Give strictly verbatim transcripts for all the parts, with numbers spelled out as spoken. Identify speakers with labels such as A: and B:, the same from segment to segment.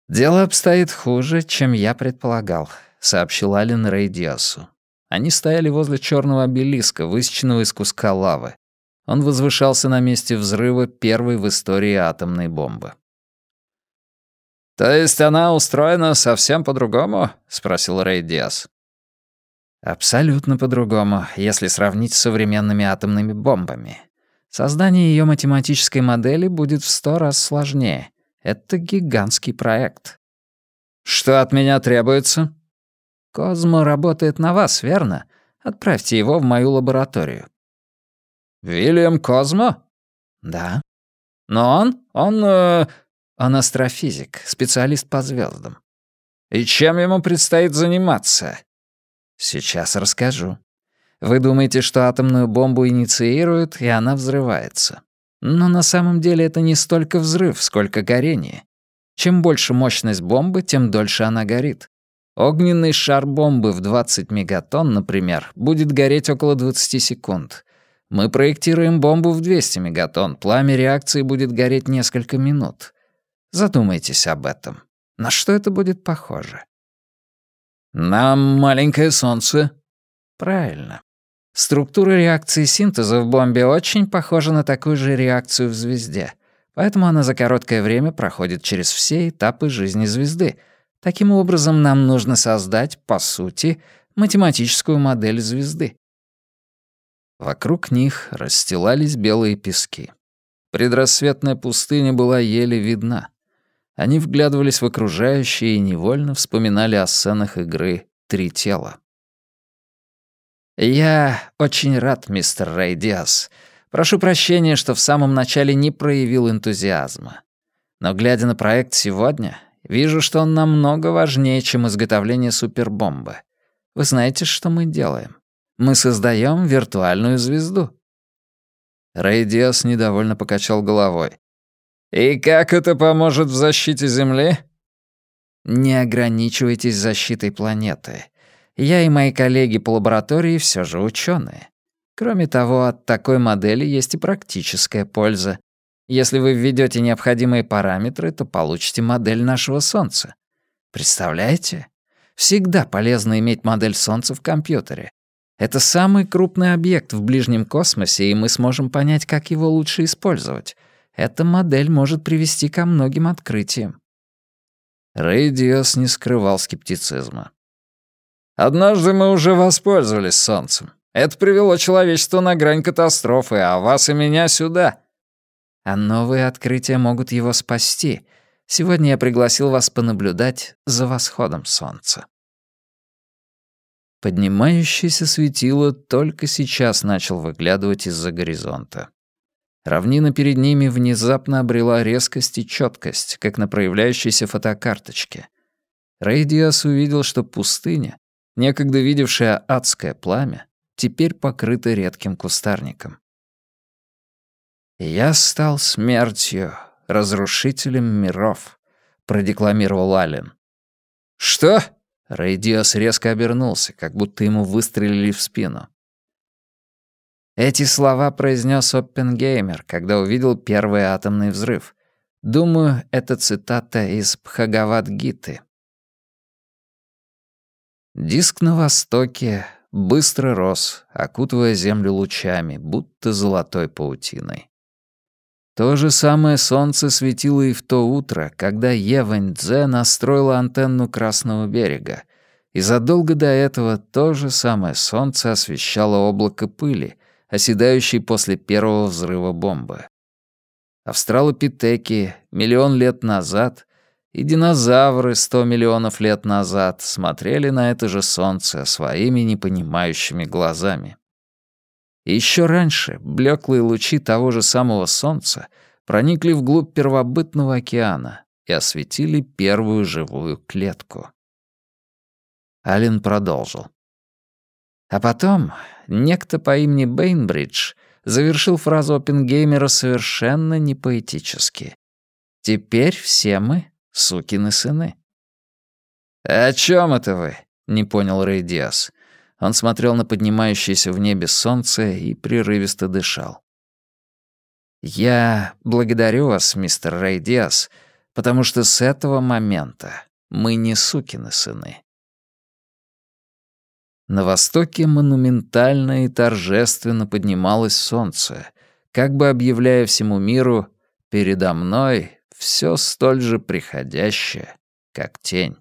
A: «Дело обстоит хуже, чем я предполагал», — сообщил Ален Рэй Диасу. Они стояли возле черного обелиска, высеченного из куска лавы. Он возвышался на месте взрыва первой в истории атомной бомбы. «То есть она устроена совсем по-другому?» — спросил Рэй Диас. «Абсолютно по-другому, если сравнить с современными атомными бомбами. Создание ее математической модели будет в сто раз сложнее. Это гигантский проект». «Что от меня требуется?» «Козмо работает на вас, верно? Отправьте его в мою лабораторию». «Вильям Козмо?» «Да». «Но он... он... Э, он астрофизик, специалист по звездам». «И чем ему предстоит заниматься?» «Сейчас расскажу. Вы думаете, что атомную бомбу инициируют, и она взрывается. Но на самом деле это не столько взрыв, сколько горение. Чем больше мощность бомбы, тем дольше она горит. Огненный шар бомбы в двадцать мегатонн, например, будет гореть около двадцати секунд. Мы проектируем бомбу в двести мегатонн, пламя реакции будет гореть несколько минут. Задумайтесь об этом. На что это будет похоже? На маленькое солнце. Правильно. Структура реакции синтеза в бомбе очень похожа на такую же реакцию в звезде, поэтому она за короткое время проходит через все этапы жизни звезды. Таким образом, нам нужно создать, по сути, математическую модель звезды. Вокруг них расстилались белые пески. Предрассветная пустыня была еле видна. Они вглядывались в окружающее и невольно вспоминали о сценах игры «Три тела». «Я очень рад, мистер Рэй Диас. Прошу прощения, что в самом начале не проявил энтузиазма. Но, глядя на проект сегодня, вижу, что он намного важнее, чем изготовление супербомбы. Вы знаете, что мы делаем? Мы создаем виртуальную звезду». Рэй Диас недовольно покачал головой. «И как это поможет в защите Земли?» «Не ограничивайтесь защитой планеты. Я и мои коллеги по лаборатории все же ученые. Кроме того, от такой модели есть и практическая польза. Если вы введете необходимые параметры, то получите модель нашего Солнца. Представляете? Всегда полезно иметь модель Солнца в компьютере. Это самый крупный объект в ближнем космосе, и мы сможем понять, как его лучше использовать. Эта модель может привести ко многим открытиям». Рэй Диас не скрывал скептицизма. «Однажды мы уже воспользовались Солнцем. Это привело человечество на грань катастрофы, а вас и меня сюда». «А новые открытия могут его спасти. Сегодня я пригласил вас понаблюдать за восходом Солнца». Поднимающееся светило только сейчас начал выглядывать из-за горизонта. Равнина перед ними внезапно обрела резкость и чёткость, как на проявляющейся фотокарточке. Рэй Диас увидел, что пустыня, некогда видевшая адское пламя, теперь покрыта редким кустарником. «Я стал смертью, разрушителем миров», — продекламировал Аллен. «Что?» — Рэй Диас резко обернулся, как будто ему выстрелили в спину. Эти слова произнес Оппенгеймер, когда увидел первый атомный взрыв. Думаю, это цитата из Бхагавад-гиты. Диск на востоке быстро рос, окутывая землю лучами, будто золотой паутиной. То же самое солнце светило и в то утро, когда Евэнь-Дзе настроила антенну Красного берега, и задолго до этого то же самое солнце освещало облако пыли, оседающей после первого взрыва бомбы. Австралопитеки миллион лет назад и динозавры сто миллионов лет назад смотрели на это же солнце своими непонимающими глазами. И еще раньше блеклые лучи того же самого солнца проникли вглубь первобытного океана и осветили первую живую клетку. Аллен продолжил. А потом некто по имени Бейнбридж завершил фразу Оппенгеймера совершенно непоэтически. «Теперь все мы сукины сыны». «О чем это вы?» — не понял Рэй Диас. Он смотрел на поднимающееся в небе солнце и прерывисто дышал. «Я благодарю вас, мистер Рэй Диас, потому что с этого момента мы не сукины сыны. На востоке монументально и торжественно поднималось солнце, как бы объявляя всему миру: передо мной все столь же приходящее, как тень.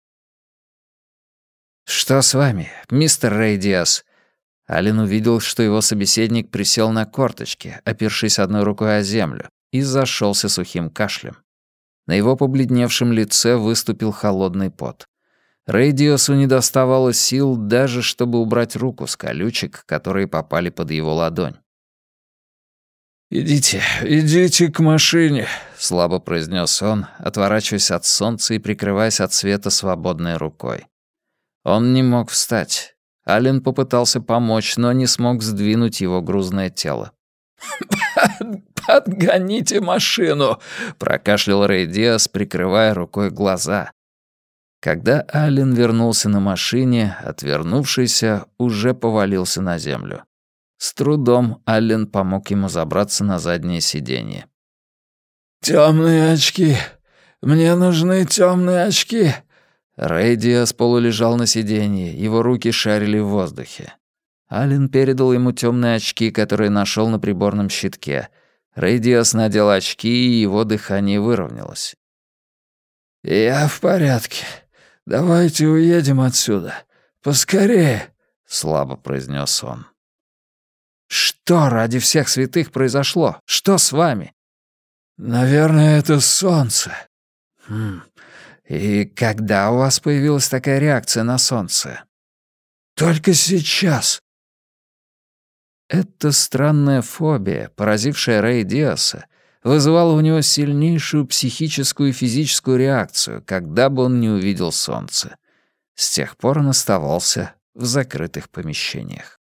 A: «Что с вами, мистер Рэй Диас?» Аллен увидел, что его собеседник присел на корточки, опершись одной рукой о землю, и зашелся сухим кашлем. На его побледневшем лице выступил холодный пот. Рэй Диасу не доставало сил даже, чтобы убрать руку с колючек, которые попали под его ладонь. «Идите, идите к машине», — слабо произнес он, отворачиваясь от солнца и прикрываясь от света свободной рукой. Он не мог встать. Аллен попытался помочь, но не смог сдвинуть его грузное тело. «Подгоните машину!» — прокашлял Рэй Диас, прикрывая рукой глаза. Когда Аллен вернулся на машине, отвернувшийся уже повалился на землю. С трудом Аллен помог ему забраться на заднее сиденье. «Тёмные очки! Мне нужны тёмные очки!» Рэй Диас полулежал на сиденье, его руки шарили в воздухе. Аллен передал ему тёмные очки, которые нашел на приборном щитке. Рэй Диас надел очки, и его дыхание выровнялось. «Я в порядке. Давайте уедем отсюда. Поскорее», — слабо произнес он. «Что ради всех святых произошло? Что с вами?» «Наверное, это солнце». «Хм. И когда у вас появилась такая реакция на солнце?» «Только сейчас». Эта странная фобия, поразившая Рэй Диаса, вызывала у него сильнейшую психическую и физическую реакцию, когда бы он не увидел солнце. С тех пор он оставался в закрытых помещениях.